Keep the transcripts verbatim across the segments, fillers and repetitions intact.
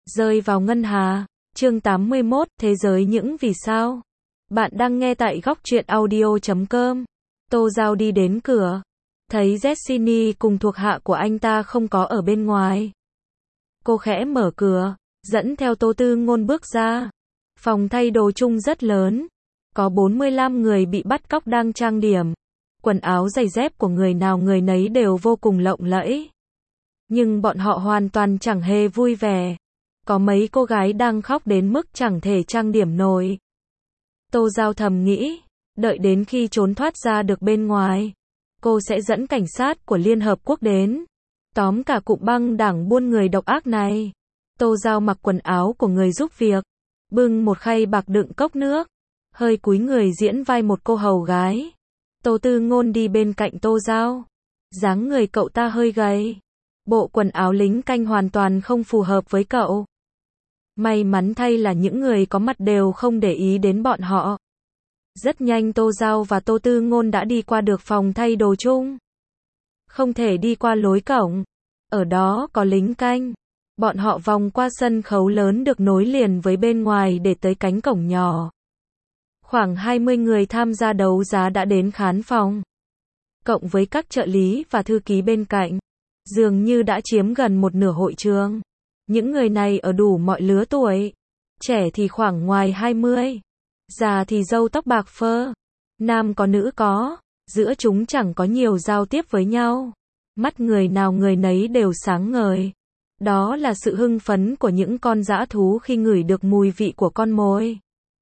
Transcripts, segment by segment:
Rơi vào ngân hà. Chương tám mươi mốt, Thế giới những vì sao. Bạn đang nghe tại góc truyện audio chấm com. Tô Giao đi đến cửa. Thấy Jessiny cùng thuộc hạ của anh ta không có ở bên ngoài. Cô khẽ mở cửa, dẫn theo Tô Tư Ngôn bước ra. Phòng thay đồ chung rất lớn. Có bốn mươi lăm người bị bắt cóc đang trang điểm. Quần áo giày dép của người nào người nấy đều vô cùng lộng lẫy. Nhưng bọn họ hoàn toàn chẳng hề vui vẻ. Có mấy cô gái đang khóc đến mức chẳng thể trang điểm nổi. Tô Giao thầm nghĩ, đợi đến khi trốn thoát ra được bên ngoài, cô sẽ dẫn cảnh sát của Liên Hợp Quốc đến, tóm cả cụm băng đảng buôn người độc ác này. Tô Giao mặc quần áo của người giúp việc, bưng một khay bạc đựng cốc nước, hơi cúi người diễn vai một cô hầu gái. Tô Tư Ngôn đi bên cạnh Tô Giao. Dáng người cậu ta hơi gầy. Bộ quần áo lính canh hoàn toàn không phù hợp với cậu. May mắn thay là những người có mặt đều không để ý đến bọn họ. Rất nhanh Tô Giao và Tô Tư Ngôn đã đi qua được phòng thay đồ chung. Không thể đi qua lối cổng. Ở đó có lính canh. Bọn họ vòng qua sân khấu lớn được nối liền với bên ngoài để tới cánh cổng nhỏ. Khoảng hai mươi người tham gia đấu giá đã đến khán phòng. Cộng với các trợ lý và thư ký bên cạnh, dường như đã chiếm gần một nửa hội trường. Những người này ở đủ mọi lứa tuổi. Trẻ thì khoảng ngoài hai mươi. Già thì râu tóc bạc phơ. Nam có nữ có. Giữa chúng chẳng có nhiều giao tiếp với nhau. Mắt người nào người nấy đều sáng ngời. Đó là sự hưng phấn của những con dã thú khi ngửi được mùi vị của con mồi.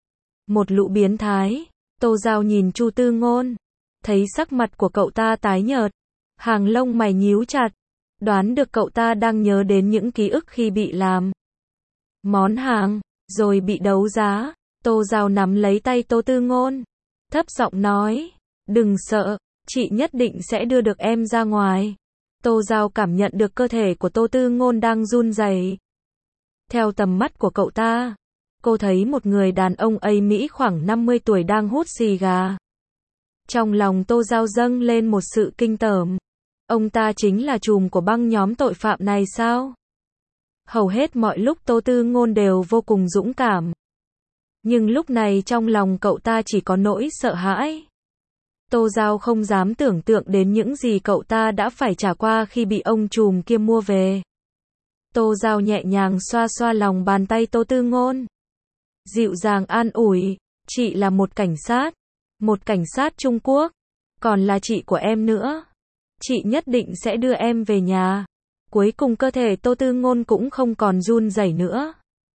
Một lũ biến thái. Tô Giao nhìn Chu Tư Ngôn. Thấy sắc mặt của cậu ta tái nhợt. Hàng lông mày nhíu chặt. Đoán được cậu ta đang nhớ đến những ký ức khi bị làm món hàng, rồi bị đấu giá. Tô Giao nắm lấy tay Tô Tư Ngôn. Thấp giọng nói. Đừng sợ, chị nhất định sẽ đưa được em ra ngoài. Tô Giao cảm nhận được cơ thể của Tô Tư Ngôn đang run rẩy. Theo tầm mắt của cậu ta, cô thấy một người đàn ông Ây Mỹ khoảng năm mươi tuổi đang hút xì gà. Trong lòng Tô Giao dâng lên một sự kinh tởm. Ông ta chính là trùm của băng nhóm tội phạm này sao? Hầu hết mọi lúc Tô Tư Ngôn đều vô cùng dũng cảm. Nhưng lúc này trong lòng cậu ta chỉ có nỗi sợ hãi. Tô Giao không dám tưởng tượng đến những gì cậu ta đã phải trải qua khi bị ông trùm kia mua về. Tô Giao nhẹ nhàng xoa xoa lòng bàn tay Tô Tư Ngôn. Dịu dàng an ủi, chị là một cảnh sát. Một cảnh sát Trung Quốc. Còn là chị của em nữa. Chị nhất định sẽ đưa em về nhà. Cuối cùng cơ thể Tô Tư Ngôn cũng không còn run rẩy nữa.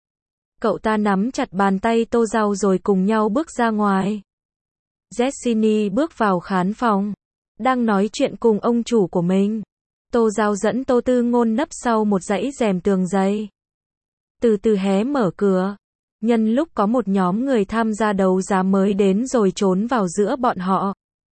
Cậu ta nắm chặt bàn tay Tô Giao rồi cùng nhau bước ra ngoài. Jessiny bước vào khán phòng. Đang nói chuyện cùng ông chủ của mình. Tô Giao dẫn Tô Tư Ngôn nấp sau một dãy rèm tường dày. Từ từ hé mở cửa. Nhân lúc có một nhóm người tham gia đấu giá mới đến rồi trốn vào giữa bọn họ.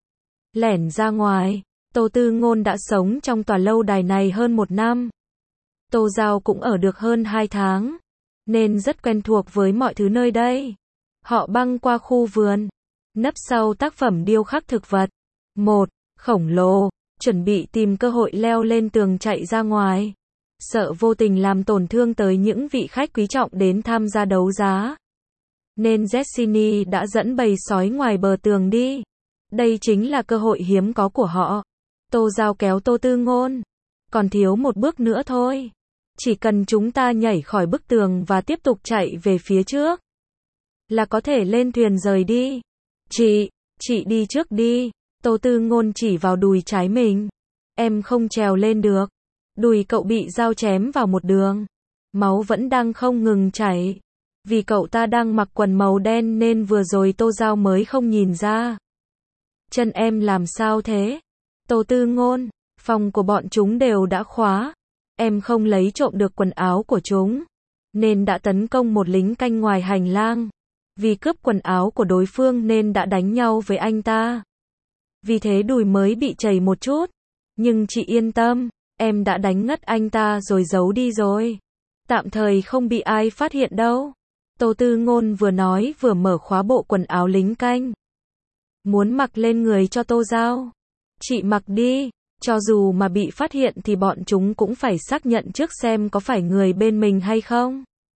Lẻn ra ngoài. Tô Tư Ngôn đã sống trong tòa lâu đài này hơn một năm. Tô Giao cũng ở được hơn hai tháng. Nên rất quen thuộc với mọi thứ nơi đây. Họ băng qua khu vườn. Nấp sau tác phẩm điêu khắc thực vật. Một, khổng lồ. Chuẩn bị tìm cơ hội leo lên tường chạy ra ngoài. Sợ vô tình làm tổn thương tới những vị khách quý trọng đến tham gia đấu giá. Nên Jessiny đã dẫn bầy sói ngoài bờ tường đi. Đây chính là cơ hội hiếm có của họ. Tô Giao kéo Tô Tư Ngôn. Còn thiếu một bước nữa thôi. Chỉ cần chúng ta nhảy khỏi bức tường và tiếp tục chạy về phía trước. Là có thể lên thuyền rời đi. Chị, chị đi trước đi. Tô Tư Ngôn chỉ vào đùi trái mình. Em không trèo lên được. Đùi cậu bị dao chém vào một đường. Máu vẫn đang không ngừng chảy. Vì cậu ta đang mặc quần màu đen nên vừa rồi Tô Giao mới không nhìn ra. Chân em làm sao thế? Tô Tư Ngôn, phòng của bọn chúng đều đã khóa. Em không lấy trộm được quần áo của chúng. Nên đã tấn công một lính canh ngoài hành lang. Vì cướp quần áo của đối phương nên đã đánh nhau với anh ta. Vì thế đùi mới bị chảy một chút. Nhưng chị yên tâm, em đã đánh ngất anh ta rồi giấu đi rồi. Tạm thời không bị ai phát hiện đâu. Tô Tư Ngôn vừa nói vừa mở khóa bộ quần áo lính canh. Muốn mặc lên người cho Tô Giao. Chị mặc đi. Cho dù mà bị phát hiện thì bọn chúng cũng phải xác nhận trước xem có phải người bên mình hay không.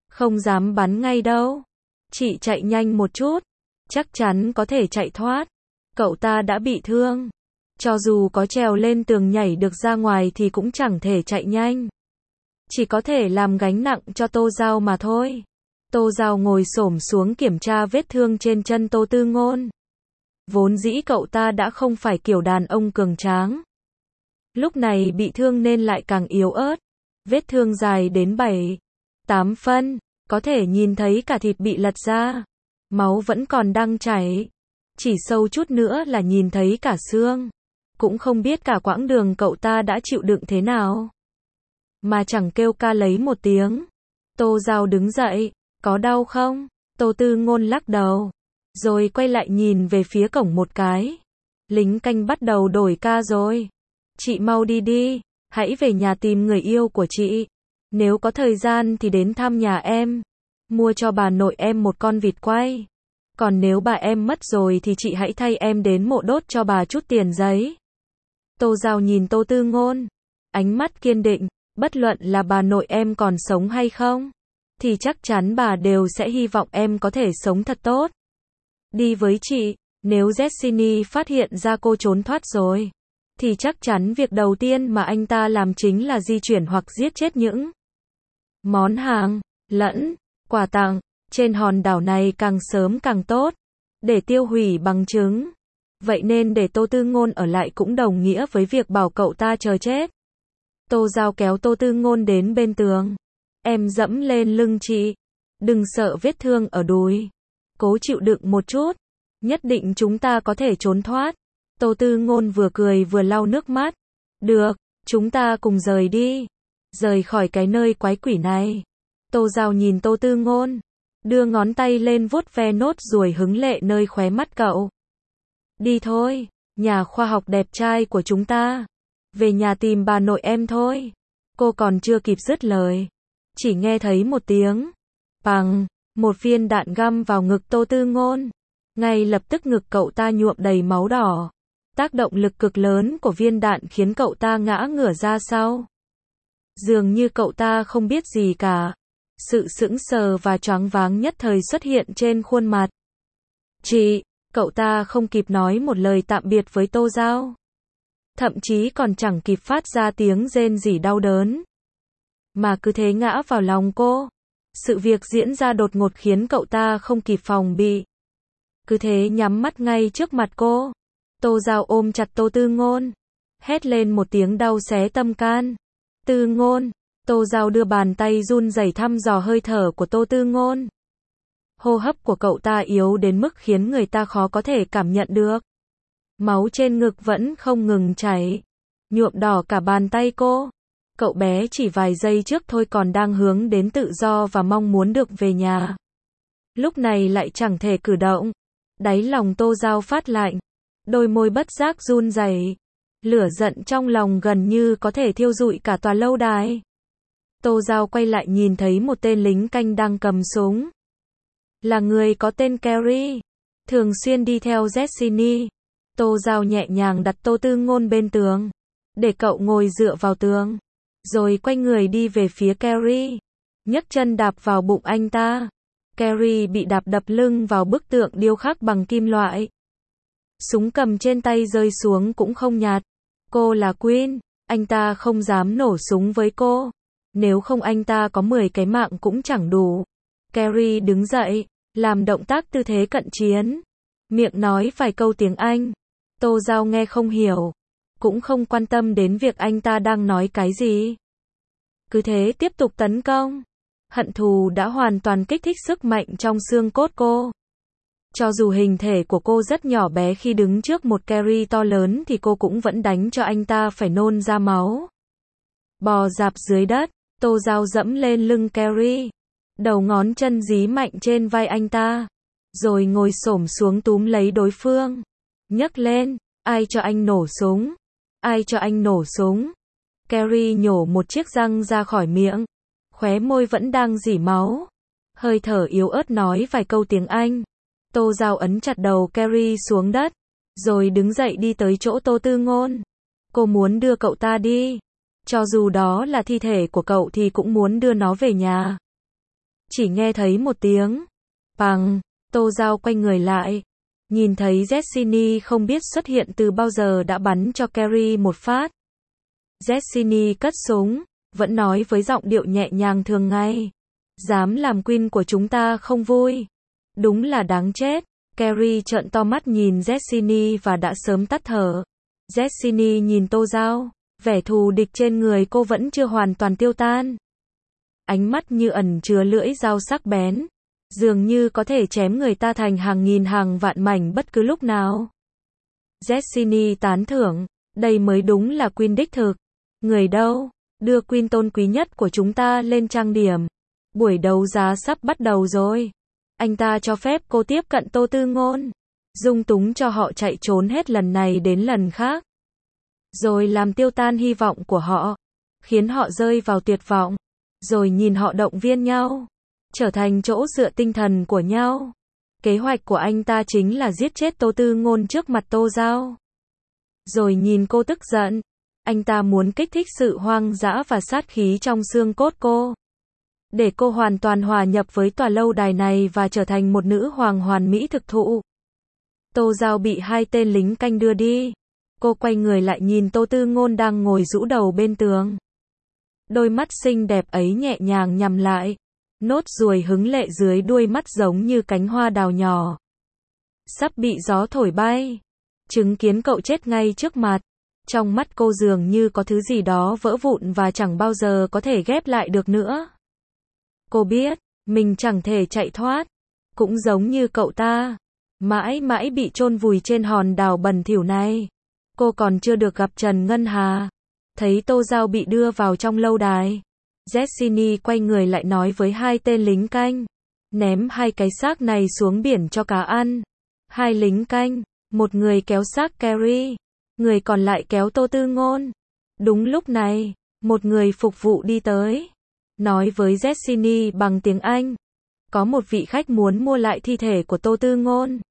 Không dám bắn ngay đâu. Chị chạy nhanh một chút. Chắc chắn có thể chạy thoát. Cậu ta đã bị thương. Cho dù có trèo lên tường nhảy được ra ngoài thì cũng chẳng thể chạy nhanh. Chỉ có thể làm gánh nặng cho Tô Giao mà thôi. Tô Giao ngồi xổm xuống kiểm tra vết thương trên chân Tô Tư Ngôn. Vốn dĩ cậu ta đã không phải kiểu đàn ông cường tráng. Lúc này bị thương nên lại càng yếu ớt. Vết thương dài đến bảy, tám phân, có thể nhìn thấy cả thịt bị lật ra. Máu vẫn còn đang chảy. Chỉ sâu chút nữa là nhìn thấy cả xương. Cũng không biết cả quãng đường cậu ta đã chịu đựng thế nào. Mà chẳng kêu ca lấy một tiếng. Tô Giao đứng dậy. Có đau không? Tô Tư Ngôn lắc đầu. Rồi quay lại nhìn về phía cổng một cái. Lính canh bắt đầu đổi ca rồi. Chị mau đi đi. Hãy về nhà tìm người yêu của chị. Nếu có thời gian thì đến thăm nhà em. Mua cho bà nội em một con vịt quay. Còn nếu bà em mất rồi thì chị hãy thay em đến mộ đốt cho bà chút tiền giấy. Tô Giao nhìn Tô Tư Ngôn. Ánh mắt kiên định. Bất luận là bà nội em còn sống hay không, thì chắc chắn bà đều sẽ hy vọng em có thể sống thật tốt. Đi với chị. Nếu Jessiny phát hiện ra cô trốn thoát rồi, thì chắc chắn việc đầu tiên mà anh ta làm chính là di chuyển hoặc giết chết những món hàng, lẫn, quà tặng, trên hòn đảo này càng sớm càng tốt, để tiêu hủy bằng chứng. Vậy nên để Tô Tư Ngôn ở lại cũng đồng nghĩa với việc bảo cậu ta chờ chết. Tô Giao kéo Tô Tư Ngôn đến bên tường. Em dẫm lên lưng chị. Đừng sợ vết thương ở đùi. Cố chịu đựng một chút. Nhất định chúng ta có thể trốn thoát. Tô Tư Ngôn vừa cười vừa lau nước mắt. Được, chúng ta cùng rời đi. Rời khỏi cái nơi quái quỷ này. Tô Giao nhìn Tô Tư Ngôn. Đưa ngón tay lên vuốt ve nốt ruồi hứng lệ nơi khóe mắt cậu. Đi thôi, nhà khoa học đẹp trai của chúng ta. Về nhà tìm bà nội em thôi. Cô còn chưa kịp dứt lời. Chỉ nghe thấy một tiếng. Bằng, một viên đạn găm vào ngực Tô Tư Ngôn. Ngay lập tức ngực cậu ta nhuộm đầy máu đỏ. Tác động lực cực lớn của viên đạn khiến cậu ta ngã ngửa ra sau. Dường như cậu ta không biết gì cả. Sự sững sờ và choáng váng nhất thời xuất hiện trên khuôn mặt. Chị, cậu ta không kịp nói một lời tạm biệt với Tô Giao. Thậm chí còn chẳng kịp phát ra tiếng rên rỉ đau đớn. Mà cứ thế ngã vào lòng cô. Sự việc diễn ra đột ngột khiến cậu ta không kịp phòng bị. Cứ thế nhắm mắt ngay trước mặt cô. Tô Giao ôm chặt Tô Tư Ngôn. Hét lên một tiếng đau xé tâm can. Tư Ngôn. Tô Giao đưa bàn tay run rẩy thăm dò hơi thở của Tô Tư Ngôn. Hô hấp của cậu ta yếu đến mức khiến người ta khó có thể cảm nhận được. Máu trên ngực vẫn không ngừng chảy. Nhuộm đỏ cả bàn tay cô. Cậu bé chỉ vài giây trước thôi còn đang hướng đến tự do và mong muốn được về nhà. Lúc này lại chẳng thể cử động. Đáy lòng Tô Giao phát lạnh. Đôi môi bất giác run rẩy. Lửa giận trong lòng gần như có thể thiêu rụi cả tòa lâu đài. Tô Giao quay lại nhìn thấy một tên lính canh đang cầm súng. Là người có tên Carrie. Thường xuyên đi theo Jessiny. Tô Giao nhẹ nhàng đặt Tô Tư Ngôn bên tường. Để cậu ngồi dựa vào tường. Rồi quay người đi về phía Carrie. Nhấc chân đạp vào bụng anh ta. Carrie bị đạp đập lưng vào bức tượng điêu khắc bằng kim loại. Súng cầm trên tay rơi xuống cũng không nhạt. Cô là Queen. Anh ta không dám nổ súng với cô. Nếu không anh ta có mười cái mạng cũng chẳng đủ. Carrie đứng dậy. Làm động tác tư thế cận chiến. Miệng nói vài câu tiếng Anh. Tô Giao nghe không hiểu. Cũng không quan tâm đến việc anh ta đang nói cái gì. Cứ thế tiếp tục tấn công. Hận thù đã hoàn toàn kích thích sức mạnh trong xương cốt cô. Cho dù hình thể của cô rất nhỏ bé khi đứng trước một Carrie to lớn thì cô cũng vẫn đánh cho anh ta phải nôn ra máu. Bò dạp dưới đất, Tô Giao dẫm lên lưng Carrie. Đầu ngón chân dí mạnh trên vai anh ta. Rồi ngồi xổm xuống túm lấy đối phương. Nhấc lên, ai cho anh nổ súng? Ai cho anh nổ súng? Carrie nhổ một chiếc răng ra khỏi miệng. Khóe môi vẫn đang rỉ máu. Hơi thở yếu ớt nói vài câu tiếng Anh. Tô Giao ấn chặt đầu Carrie xuống đất. Rồi đứng dậy đi tới chỗ Tô Tư Ngôn. Cô muốn đưa cậu ta đi. Cho dù đó là thi thể của cậu thì cũng muốn đưa nó về nhà. Chỉ nghe thấy một tiếng bằng, Tô Giao quay người lại, nhìn thấy Jessiny không biết xuất hiện từ bao giờ đã bắn cho Carrie một phát. Jessiny cất súng, vẫn nói với giọng điệu nhẹ nhàng thường ngày. Dám làm queen của chúng ta không vui. Đúng là đáng chết. Carrie trợn to mắt nhìn Jessiny và đã sớm tắt thở. Jessiny nhìn Tô Giao, vẻ thù địch trên người cô vẫn chưa hoàn toàn tiêu tan. Ánh mắt như ẩn chứa lưỡi dao sắc bén, dường như có thể chém người ta thành hàng nghìn hàng vạn mảnh bất cứ lúc nào. Jessiny tán thưởng, đây mới đúng là queen đích thực. Người đâu? Đưa queen tôn quý nhất của chúng ta lên trang điểm. Buổi đấu giá sắp bắt đầu rồi. Anh ta cho phép cô tiếp cận Tô Tư Ngôn, dung túng cho họ chạy trốn hết lần này đến lần khác, rồi làm tiêu tan hy vọng của họ, khiến họ rơi vào tuyệt vọng, rồi nhìn họ động viên nhau, trở thành chỗ dựa tinh thần của nhau. Kế hoạch của anh ta chính là giết chết Tô Tư Ngôn trước mặt Tô Giao. Rồi nhìn cô tức giận, anh ta muốn kích thích sự hoang dã và sát khí trong xương cốt cô, để cô hoàn toàn hòa nhập với tòa lâu đài này và trở thành một nữ hoàng hoàn mỹ thực thụ. Tô Giao bị hai tên lính canh đưa đi. Cô quay người lại nhìn Tô Tư Ngôn đang ngồi rũ đầu bên tường. Đôi mắt xinh đẹp ấy nhẹ nhàng nhắm lại. Nốt ruồi hứng lệ dưới đuôi mắt giống như cánh hoa đào nhỏ, sắp bị gió thổi bay. Chứng kiến cậu chết ngay trước mặt, trong mắt cô dường như có thứ gì đó vỡ vụn và chẳng bao giờ có thể ghép lại được nữa. Cô biết, mình chẳng thể chạy thoát. Cũng giống như cậu ta, mãi mãi bị chôn vùi trên hòn đảo bẩn thỉu này. Cô còn chưa được gặp Trần Ngân Hà. Thấy Tô Giao bị đưa vào trong lâu đài, Jessiny quay người lại nói với hai tên lính canh, ném hai cái xác này xuống biển cho cá ăn. Hai lính canh, một người kéo xác Carrie, người còn lại kéo Tô Tư Ngôn. Đúng lúc này, một người phục vụ đi tới, nói với Jessiny bằng tiếng Anh, có một vị khách muốn mua lại thi thể của Tô Tư Ngôn.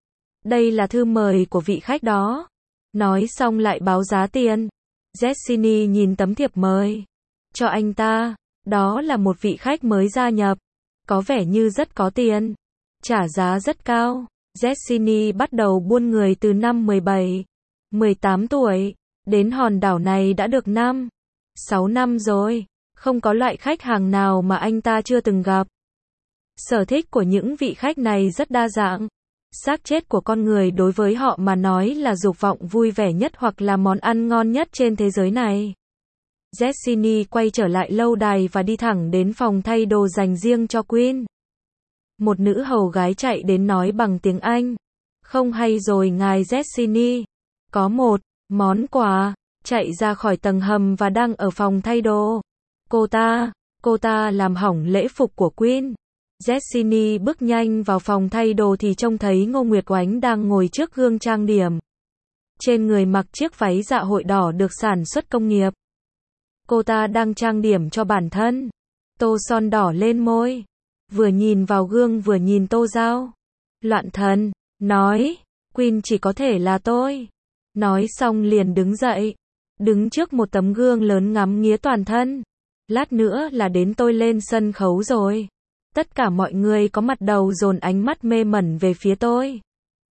Đây là thư mời của vị khách đó. Nói xong lại báo giá tiền. Jessiny nhìn tấm thiệp mời cho anh ta. Đó là một vị khách mới gia nhập, có vẻ như rất có tiền, trả giá rất cao. Jessiny bắt đầu buôn người từ năm mười bảy, mười tám tuổi, đến hòn đảo này đã được năm, sáu năm rồi. Không có loại khách hàng nào mà anh ta chưa từng gặp. Sở thích của những vị khách này rất đa dạng. Xác chết của con người đối với họ mà nói là dục vọng vui vẻ nhất hoặc là món ăn ngon nhất trên thế giới này. Jessiny quay trở lại lâu đài và đi thẳng đến phòng thay đồ dành riêng cho Queen. Một nữ hầu gái chạy đến nói bằng tiếng Anh. Không hay rồi ngài Jessiny. Có một món quà. Chạy ra khỏi tầng hầm và đang ở phòng thay đồ. Cô ta, cô ta làm hỏng lễ phục của Queen. Jessiny bước nhanh vào phòng thay đồ thì trông thấy Ngô Nguyệt Oánh đang ngồi trước gương trang điểm. Trên người mặc chiếc váy dạ hội đỏ được sản xuất công nghiệp. Cô ta đang trang điểm cho bản thân. Tô son đỏ lên môi. Vừa nhìn vào gương vừa nhìn Tô Giao. Loạn thần, nói, Queen chỉ có thể là tôi. Nói xong liền đứng dậy. Đứng trước một tấm gương lớn ngắm nghía toàn thân. Lát nữa là đến tôi lên sân khấu rồi. Tất cả mọi người có mặt đầu dồn ánh mắt mê mẩn về phía tôi.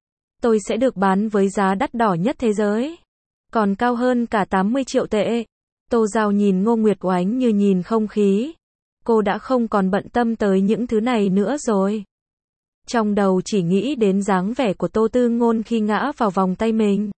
Tôi sẽ được bán với giá đắt đỏ nhất thế giới. Còn cao hơn cả tám mươi triệu tệ. Tô Giao nhìn Ngô Nguyệt Oánh như nhìn không khí. Cô đã không còn bận tâm tới những thứ này nữa rồi. Trong đầu chỉ nghĩ đến dáng vẻ của Tô Tư Ngôn khi ngã vào vòng tay mình.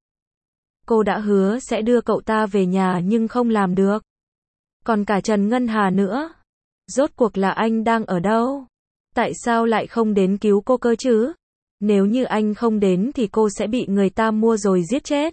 Cô đã hứa sẽ đưa cậu ta về nhà nhưng không làm được. Còn cả Trần Ngân Hà nữa. Rốt cuộc là anh đang ở đâu? Tại sao lại không đến cứu cô cơ chứ? Nếu như anh không đến thì cô sẽ bị người ta mua rồi giết chết.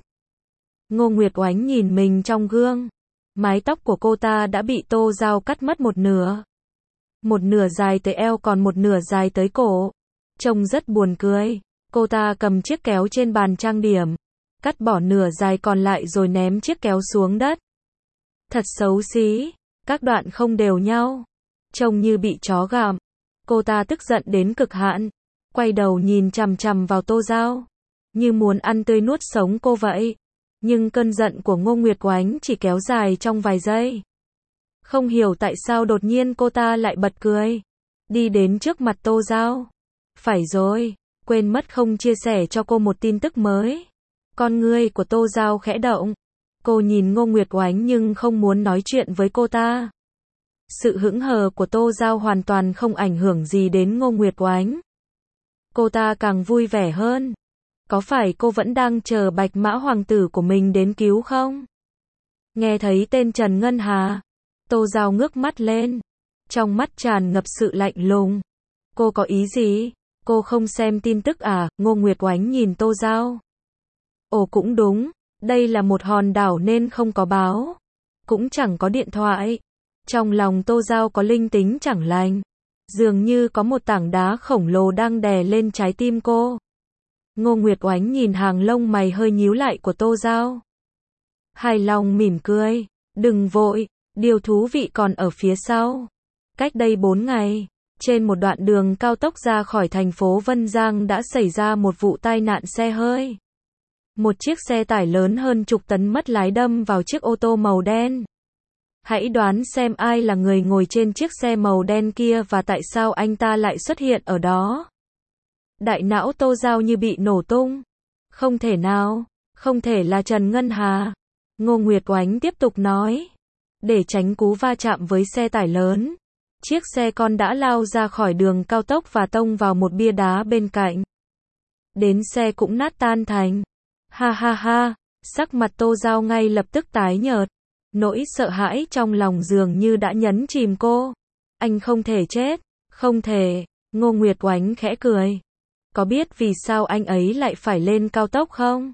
Ngô Nguyệt Oánh nhìn mình trong gương. Mái tóc của cô ta đã bị Tô Giao cắt mất một nửa. Một nửa dài tới eo còn một nửa dài tới cổ. Trông rất buồn cười. Cô ta cầm chiếc kéo trên bàn trang điểm. Cắt bỏ nửa dài còn lại rồi ném chiếc kéo xuống đất. Thật xấu xí. Các đoạn không đều nhau. Trông như bị chó gặm. Cô ta tức giận đến cực hạn. Quay đầu nhìn chằm chằm vào Tô Giao. Như muốn ăn tươi nuốt sống cô vậy. Nhưng cơn giận của Ngô Nguyệt Oánh chỉ kéo dài trong vài giây. Không hiểu tại sao đột nhiên cô ta lại bật cười. đi đến trước mặt Tô Giao. Phải rồi, quên mất không chia sẻ cho cô một tin tức mới. Con ngươi của Tô Giao khẽ động. Cô nhìn Ngô Nguyệt Oánh nhưng không muốn nói chuyện với cô ta. Sự hững hờ của Tô Giao hoàn toàn không ảnh hưởng gì đến Ngô Nguyệt Oánh. Cô ta càng vui vẻ hơn. Có phải cô vẫn đang chờ Bạch Mã Hoàng tử của mình đến cứu không? Nghe thấy tên Trần Ngân Hà, Tô Giao ngước mắt lên. Trong mắt tràn ngập sự lạnh lùng. Cô có ý gì? Cô không xem tin tức à? Ngô Nguyệt Oánh nhìn Tô Giao. Ồ cũng đúng, đây là một hòn đảo nên không có báo. Cũng chẳng có điện thoại. Trong lòng Tô Giao có linh tính chẳng lành. Dường như có một tảng đá khổng lồ đang đè lên trái tim cô. Ngô Nguyệt Oánh nhìn hàng lông mày hơi nhíu lại của Tô Giao. Hài lòng mỉm cười. Đừng vội, điều thú vị còn ở phía sau. Cách đây bốn ngày, trên một đoạn đường cao tốc ra khỏi thành phố Vân Giang đã xảy ra một vụ tai nạn xe hơi. Một chiếc xe tải lớn hơn chục tấn mất lái đâm vào chiếc ô tô màu đen. Hãy đoán xem ai là người ngồi trên chiếc xe màu đen kia và tại sao anh ta lại xuất hiện ở đó. Đại não Tô Giao như bị nổ tung. Không thể nào, không thể là Trần Ngân Hà. Ngô Nguyệt Oánh tiếp tục nói. Để tránh cú va chạm với xe tải lớn, chiếc xe con đã lao ra khỏi đường cao tốc và tông vào một bia đá bên cạnh. Đến xe cũng nát tan thành. Ha ha ha, sắc mặt Tô Giao ngay lập tức tái nhợt. Nỗi sợ hãi trong lòng dường như đã nhấn chìm cô. Anh không thể chết, không thể. Ngô Nguyệt Oánh khẽ cười. Có biết vì sao anh ấy lại phải lên cao tốc không?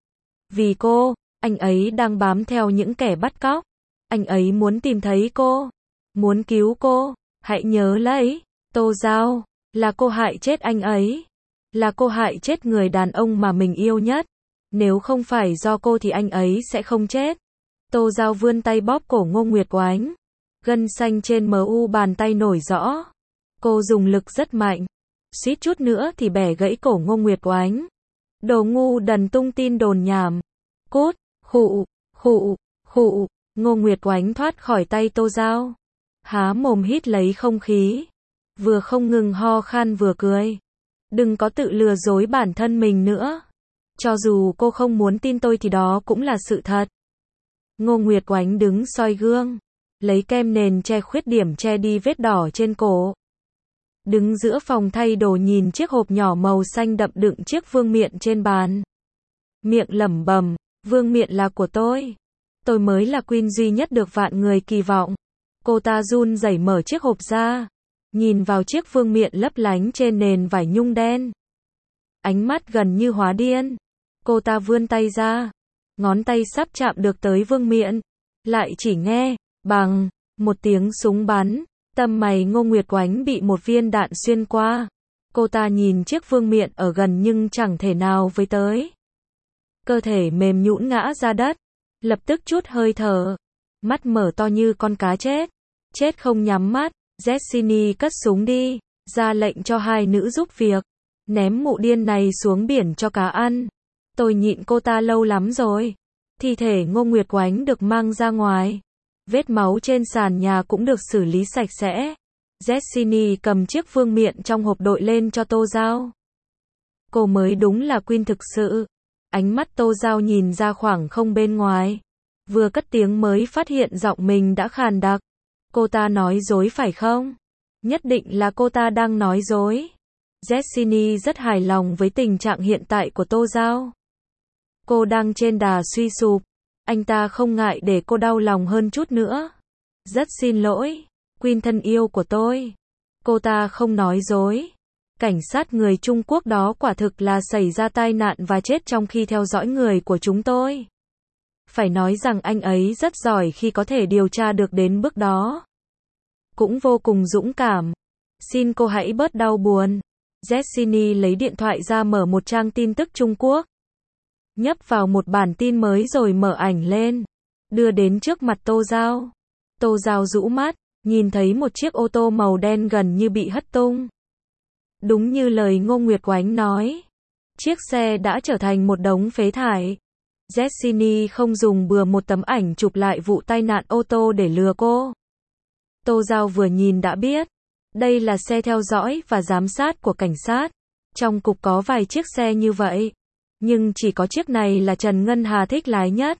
Vì cô, anh ấy đang bám theo những kẻ bắt cóc. Anh ấy muốn tìm thấy cô, muốn cứu cô. Hãy nhớ lấy, Tô Giao, là cô hại chết anh ấy. Là cô hại chết người đàn ông mà mình yêu nhất. Nếu không phải do cô thì anh ấy sẽ không chết. Tô Giao vươn tay bóp cổ Ngô Nguyệt Oánh. Gân xanh trên mu bàn tay nổi rõ. Cô dùng lực rất mạnh. Suýt chút nữa thì bẻ gãy cổ Ngô Nguyệt Oánh. Đồ ngu đần tung tin đồn nhảm. Cút, khụ, khụ, khụ. Ngô Nguyệt Oánh thoát khỏi tay Tô Giao. Há mồm hít lấy không khí. Vừa không ngừng ho khan vừa cười. Đừng có tự lừa dối bản thân mình nữa. Cho dù cô không muốn tin tôi thì đó cũng là sự thật. Ngô Nguyệt Oánh đứng soi gương. Lấy kem nền che khuyết điểm che đi vết đỏ trên cổ. Đứng giữa phòng thay đồ nhìn chiếc hộp nhỏ màu xanh đậm đựng chiếc vương miện trên bàn. Miệng lẩm bẩm, vương miện là của tôi. Tôi mới là queen duy nhất được vạn người kỳ vọng. Cô ta run rẩy mở chiếc hộp ra. Nhìn vào chiếc vương miện lấp lánh trên nền vải nhung đen. Ánh mắt gần như hóa điên. Cô ta vươn tay ra. Ngón tay sắp chạm được tới vương miện. Lại chỉ nghe, bằng, một tiếng súng bắn. Tâm mày Ngô Nguyệt Oánh bị một viên đạn xuyên qua. Cô ta nhìn chiếc vương miện ở gần nhưng chẳng thể nào với tới. Cơ thể mềm nhũn ngã ra đất. Lập tức chút hơi thở. Mắt mở to như con cá chết. Chết không nhắm mắt. Jessiny cất súng đi. Ra lệnh cho hai nữ giúp việc. Ném mụ điên này xuống biển cho cá ăn. Tôi nhịn cô ta lâu lắm rồi. Thi thể Ngô Nguyệt Oánh được mang ra ngoài. Vết máu trên sàn nhà cũng được xử lý sạch sẽ. Jessiny cầm chiếc vương miện trong hộp đội lên cho Tô Giao. Cô mới đúng là queen thực sự. Ánh mắt Tô Giao nhìn ra khoảng không bên ngoài. Vừa cất tiếng mới phát hiện giọng mình đã khàn đặc. Cô ta nói dối phải không? Nhất định là cô ta đang nói dối. Jessiny rất hài lòng với tình trạng hiện tại của Tô Giao. Cô đang trên đà suy sụp. Anh ta không ngại để cô đau lòng hơn chút nữa. Rất xin lỗi, queen thân yêu của tôi. Cô ta không nói dối. Cảnh sát người Trung Quốc đó quả thực là xảy ra tai nạn và chết trong khi theo dõi người của chúng tôi. Phải nói rằng anh ấy rất giỏi khi có thể điều tra được đến bước đó. Cũng vô cùng dũng cảm. Xin cô hãy bớt đau buồn. Jessiny lấy điện thoại ra mở một trang tin tức Trung Quốc. Nhấp vào một bản tin mới rồi mở ảnh lên. Đưa đến trước mặt Tô Giao. Tô Giao rũ mắt, nhìn thấy một chiếc ô tô màu đen gần như bị hất tung. Đúng như lời Ngô Nguyệt Oánh nói. Chiếc xe đã trở thành một đống phế thải. Jessiny không dùng bừa một tấm ảnh chụp lại vụ tai nạn ô tô để lừa cô. Tô Giao vừa nhìn đã biết. Đây là xe theo dõi và giám sát của cảnh sát. Trong cục có vài chiếc xe như vậy. Nhưng chỉ có chiếc này là Trần Ngân Hà thích lái nhất.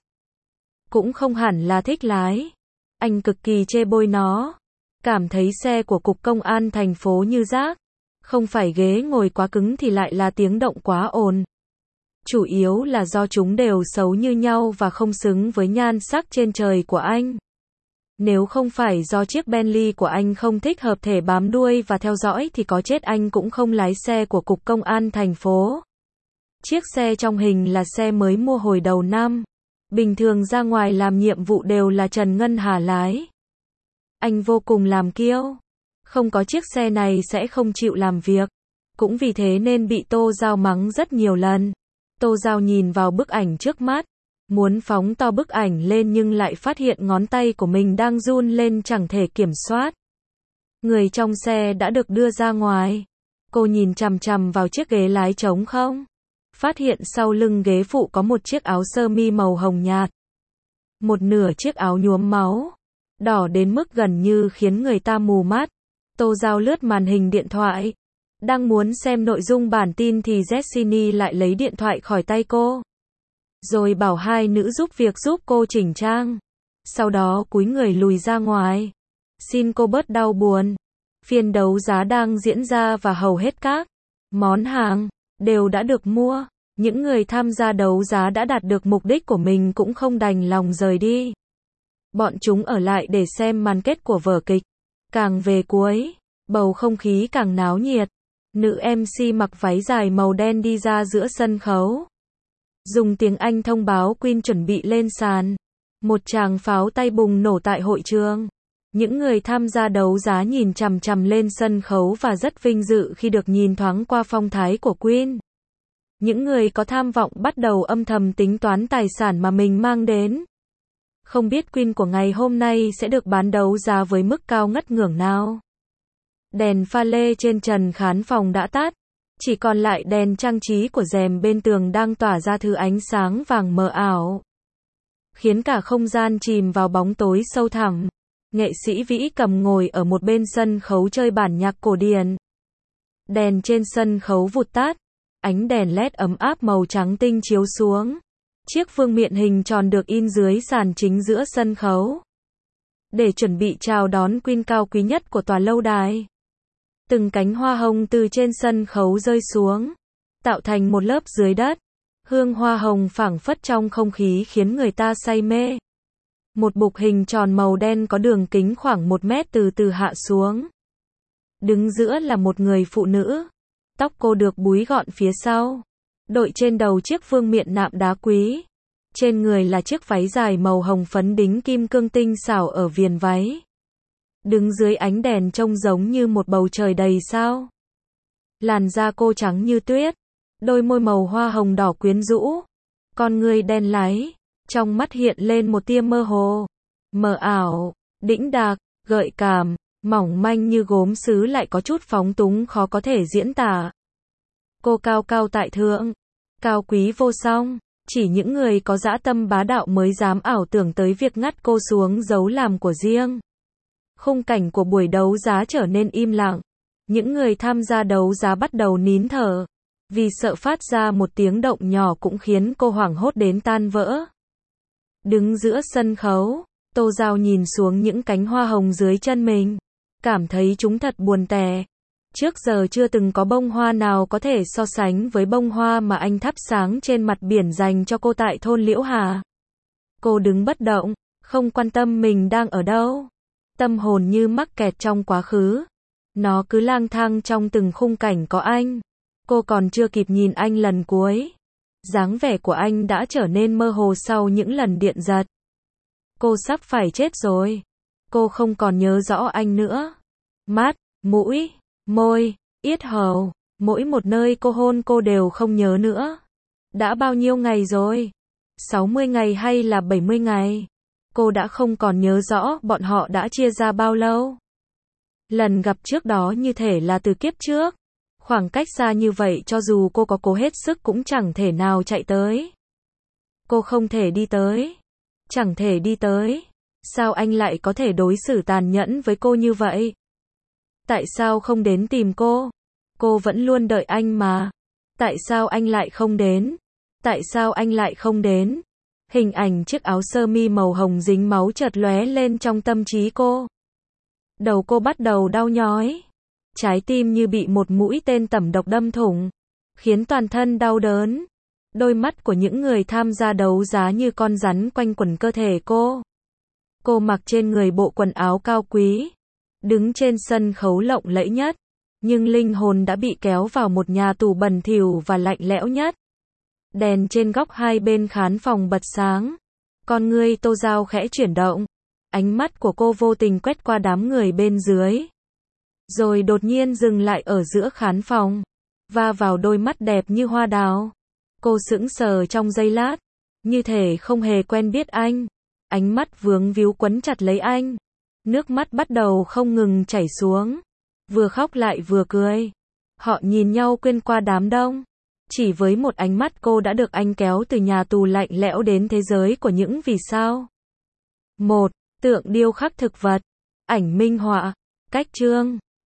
Cũng không hẳn là thích lái. Anh cực kỳ chê bôi nó. Cảm thấy xe của cục công an thành phố như rác. Không phải ghế ngồi quá cứng thì lại là tiếng động quá ồn. Chủ yếu là do chúng đều xấu như nhau và không xứng với nhan sắc trên trời của anh. Nếu không phải do chiếc Bentley của anh không thích hợp thể bám đuôi và theo dõi thì có chết anh cũng không lái xe của cục công an thành phố. Chiếc xe trong hình là xe mới mua hồi đầu năm. Bình thường ra ngoài làm nhiệm vụ đều là Trần Ngân Hà lái. Anh vô cùng làm kiêu. Không có chiếc xe này sẽ không chịu làm việc. Cũng vì thế nên bị Tô Giao mắng rất nhiều lần. Tô Giao nhìn vào bức ảnh trước mắt. Muốn phóng to bức ảnh lên nhưng lại phát hiện ngón tay của mình đang run lên chẳng thể kiểm soát. Người trong xe đã được đưa ra ngoài. Cô nhìn chằm chằm vào chiếc ghế lái trống không. Phát hiện sau lưng ghế phụ có một chiếc áo sơ mi màu hồng nhạt. Một nửa chiếc áo nhuốm máu. Đỏ đến mức gần như khiến người ta mù mắt. Tô Giao lướt màn hình điện thoại. Đang muốn xem nội dung bản tin thì Jessiny lại lấy điện thoại khỏi tay cô. Rồi bảo hai nữ giúp việc giúp cô chỉnh trang. Sau đó cúi người lùi ra ngoài. Xin cô bớt đau buồn. Phiên đấu giá đang diễn ra và hầu hết các món hàng đều đã được mua. Những người tham gia đấu giá đã đạt được mục đích của mình cũng không đành lòng rời đi. Bọn chúng ở lại để xem màn kết của vở kịch. Càng về cuối, bầu không khí càng náo nhiệt. Nữ em xê mặc váy dài màu đen đi ra giữa sân khấu. Dùng tiếng Anh thông báo Queen chuẩn bị lên sàn. Một tràng pháo tay bùng nổ tại hội trường. Những người tham gia đấu giá nhìn chằm chằm lên sân khấu và rất vinh dự khi được nhìn thoáng qua phong thái của Queen. Những người có tham vọng bắt đầu âm thầm tính toán tài sản mà mình mang đến. Không biết Queen của ngày hôm nay sẽ được bán đấu giá với mức cao ngất ngưỡng nào. Đèn pha lê trên trần khán phòng đã tắt. Chỉ còn lại đèn trang trí của rèm bên tường đang tỏa ra thứ ánh sáng vàng mờ ảo. Khiến cả không gian chìm vào bóng tối sâu thẳm. Nghệ sĩ Vĩ Cầm ngồi ở một bên sân khấu chơi bản nhạc cổ điển. Đèn trên sân khấu vụt tắt. Ánh đèn led ấm áp màu trắng tinh chiếu xuống. Chiếc vương miện hình tròn được in dưới sàn chính giữa sân khấu. Để chuẩn bị chào đón Queen cao quý nhất của tòa lâu đài. Từng cánh hoa hồng từ trên sân khấu rơi xuống, tạo thành một lớp dưới đất. Hương hoa hồng phảng phất trong không khí khiến người ta say mê. Một bục hình tròn màu đen có đường kính khoảng một mét từ từ hạ xuống. Đứng giữa là một người phụ nữ. Tóc cô được búi gọn phía sau. Đội trên đầu chiếc vương miện nạm đá quý. Trên người là chiếc váy dài màu hồng phấn đính kim cương tinh xảo ở viền váy. Đứng dưới ánh đèn trông giống như một bầu trời đầy sao. Làn da cô trắng như tuyết. Đôi môi màu hoa hồng đỏ quyến rũ. Con người đen láy. Trong mắt hiện lên một tia mơ hồ. Mờ ảo. Đĩnh đạc. Gợi cảm. Mỏng manh như gốm sứ lại có chút phóng túng khó có thể diễn tả. Cô cao cao tại thượng. Cao quý vô song. Chỉ những người có dã tâm bá đạo mới dám ảo tưởng tới việc ngắt cô xuống giấu làm của riêng. Khung cảnh của buổi đấu giá trở nên im lặng. Những người tham gia đấu giá bắt đầu nín thở. Vì sợ phát ra một tiếng động nhỏ cũng khiến cô hoảng hốt đến tan vỡ. Đứng giữa sân khấu, Tô Giao nhìn xuống những cánh hoa hồng dưới chân mình. Cảm thấy chúng thật buồn tẻ. Trước giờ chưa từng có bông hoa nào có thể so sánh với bông hoa mà anh thắp sáng trên mặt biển dành cho cô tại thôn Liễu Hà. Cô đứng bất động, không quan tâm mình đang ở đâu. Tâm hồn như mắc kẹt trong quá khứ. Nó cứ lang thang trong từng khung cảnh có anh. Cô còn chưa kịp nhìn anh lần cuối. Dáng vẻ của anh đã trở nên mơ hồ sau những lần điện giật. Cô sắp phải chết rồi. Cô không còn nhớ rõ anh nữa. Mắt, mũi, môi, yết hầu, mỗi một nơi cô hôn cô đều không nhớ nữa. Đã bao nhiêu ngày rồi? sáu mươi ngày hay là bảy mươi ngày? Cô đã không còn nhớ rõ bọn họ đã chia ra bao lâu. Lần gặp trước đó như thể là từ kiếp trước. Khoảng cách xa như vậy cho dù cô có cố hết sức cũng chẳng thể nào chạy tới. Cô không thể đi tới. Chẳng thể đi tới. Sao anh lại có thể đối xử tàn nhẫn với cô như vậy? Tại sao không đến tìm cô? Cô vẫn luôn đợi anh mà. Tại sao anh lại không đến? Tại sao anh lại không đến? Hình ảnh chiếc áo sơ mi màu hồng dính máu chợt lóe lên trong tâm trí cô. Đầu cô bắt đầu đau nhói. Trái tim như bị một mũi tên tẩm độc đâm thủng, khiến toàn thân đau đớn. Đôi mắt của những người tham gia đấu giá như con rắn quanh quẩn cơ thể cô. Cô mặc trên người bộ quần áo cao quý, đứng trên sân khấu lộng lẫy nhất, nhưng linh hồn đã bị kéo vào một nhà tù bẩn thỉu và lạnh lẽo nhất. Đèn trên góc hai bên khán phòng bật sáng. Con ngươi Tô Giao khẽ chuyển động. Ánh mắt của cô vô tình quét qua đám người bên dưới, rồi đột nhiên dừng lại ở giữa khán phòng, va vào đôi mắt đẹp như hoa đào. Cô sững sờ trong giây lát, như thể không hề quen biết anh. Ánh mắt vướng víu quấn chặt lấy anh. Nước mắt bắt đầu không ngừng chảy xuống. Vừa khóc lại vừa cười. Họ nhìn nhau quên qua đám đông. Chỉ với một ánh mắt cô đã được anh kéo từ nhà tù lạnh lẽo đến thế giới của những vì sao. một. Tượng điêu khắc thực vật. Ảnh minh họa. Cách chương.